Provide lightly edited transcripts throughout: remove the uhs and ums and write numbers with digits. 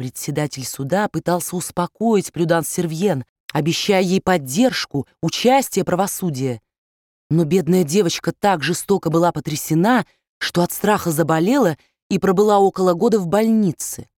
Председатель суда пытался успокоить Прюданс Сервьен, обещая ей поддержку, участие, правосудие. Но бедная девочка так жестоко была потрясена, что от страха заболела и пробыла около года в больнице.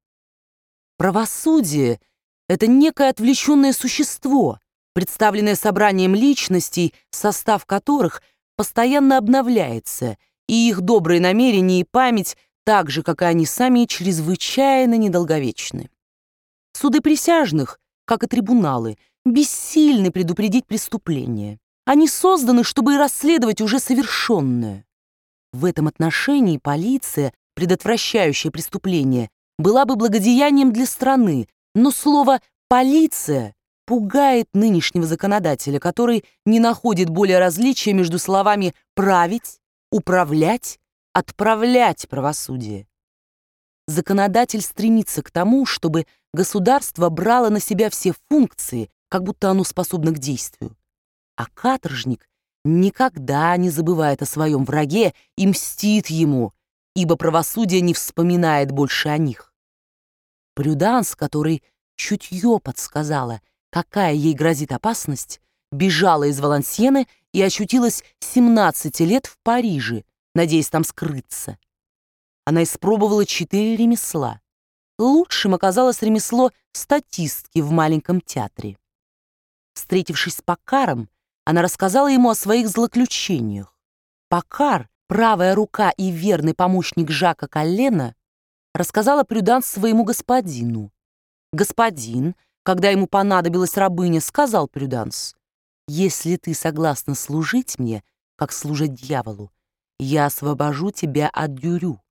Правосудие — это некое отвлеченное существо, представленное собранием личностей, состав которых постоянно обновляется, и их добрые намерения и память, так же, как и они сами, чрезвычайно недолговечны. Суды присяжных, как и трибуналы, бессильны предупредить преступление. Они созданы, чтобы расследовать уже совершенное. В этом отношении полиция, предотвращающая преступление, была бы благодеянием для страны, но слово «полиция» пугает нынешнего законодателя, который не находит более различия между словами «править», «управлять», «отправлять правосудие». Законодатель стремится к тому, чтобы государство брало на себя все функции, как будто оно способно к действию. А каторжник никогда не забывает о своем враге и мстит ему, ибо правосудие не вспоминает больше о них. Прюданс, который чутье подсказала, какая ей грозит опасность, бежала из Валансьены и очутилась 17 лет в Париже, надеясь там скрыться. Она испробовала 4 ремесла. Лучшим оказалось ремесло статистки в маленьком театре. Встретившись с Паккаром, она рассказала ему о своих злоключениях. Паккар, правая рука и верный помощник Жака Коллена, рассказала Прюданс своему господину. Господин, когда ему понадобилась рабыня, сказал Прюданс: «Если ты согласна служить мне, как служат дьяволу, я освобожу тебя от Дюрю».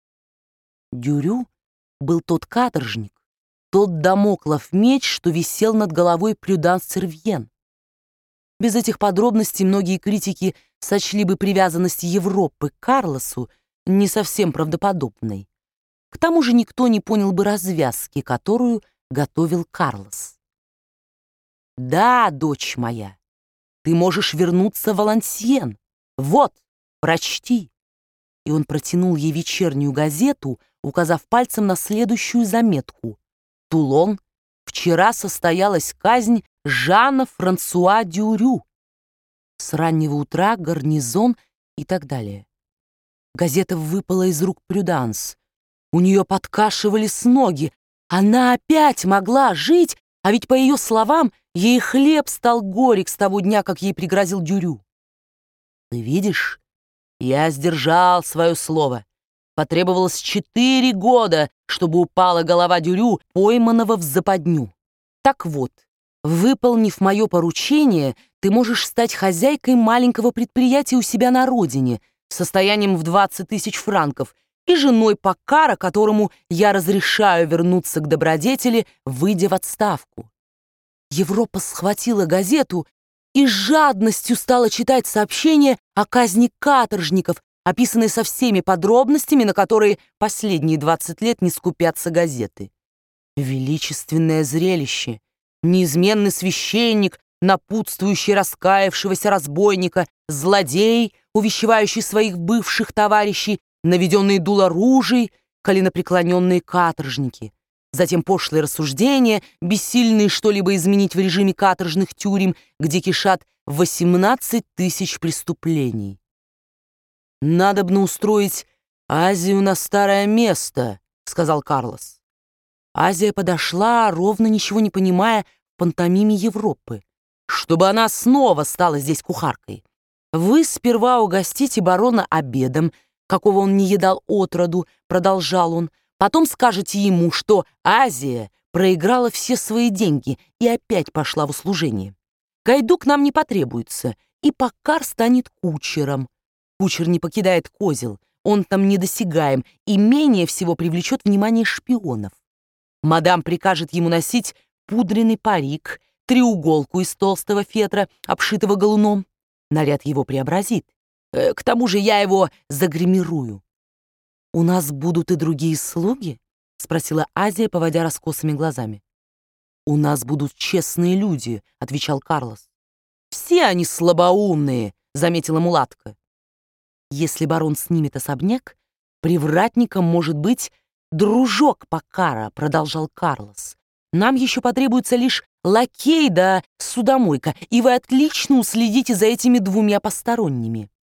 Дюрю был тот каторжник, тот дамоклов меч, что висел над головой Прюданс Сервьен. Без этих подробностей многие критики сочли бы привязанность Европы к Карлосу не совсем правдоподобной. К тому же никто не понял бы развязки, которую готовил Карлос. «Да, дочь моя, ты можешь вернуться в Валансьен. Вот, прочти». И он протянул ей вечернюю газету, указав пальцем на следующую заметку. «Тулон. Вчера состоялась казнь Жана Франсуа Дюрю. С раннего утра гарнизон» и так далее. Газета выпала из рук Прюданс. У нее подкашивались ноги. Она опять могла жить, а ведь, по ее словам, ей хлеб стал горек с того дня, как ей пригрозил Дюрю. «Ты видишь, я сдержал свое слово. Потребовалось 4 года, чтобы упала голова Дюрю, пойманного в западню. Так вот, выполнив мое поручение, ты можешь стать хозяйкой маленького предприятия у себя на родине, с состоянием в 20 000 франков, и женой Паккара, которому я разрешаю вернуться к добродетели, выйдя в отставку». Европа схватила газету и с жадностью стала читать сообщения о казни каторжников, описанные со всеми подробностями, на которые последние 20 лет не скупятся газеты. Величественное зрелище, неизменный священник, напутствующий раскаявшегося разбойника, злодей, увещевающий своих бывших товарищей, наведенные дуло ружей, коленопреклоненные каторжники. Затем пошлые рассуждения, бессильные что-либо изменить в режиме каторжных тюрем, где кишат 18 000 преступлений. «Надобно устроить Азию на старое место», — сказал Карлос. Азия подошла, ровно ничего не понимая в пантомиме Европы. «Чтобы она снова стала здесь кухаркой. Вы сперва угостите барона обедом, какого он не едал отроду», — продолжал он. «Потом скажете ему, что Азия проиграла все свои деньги и опять пошла в услужение. Гайдук нам не потребуется, и Паккар станет кучером. Кучер не покидает козел, он там недосягаем и менее всего привлечет внимание шпионов. Мадам прикажет ему носить пудренный парик, треуголку из толстого фетра, обшитого галуном. Наряд его преобразит. К тому же я его загримирую». «У нас будут и другие слуги?» — спросила Азия, поводя раскосыми глазами. «У нас будут честные люди», — отвечал Карлос. «Все они слабоумные», — заметила мулатка. «Если барон снимет особняк, привратником может быть «Дружок Поккара», — продолжал Карлос, — «нам еще потребуется лишь лакей да судомойка, и вы отлично уследите за этими двумя посторонними».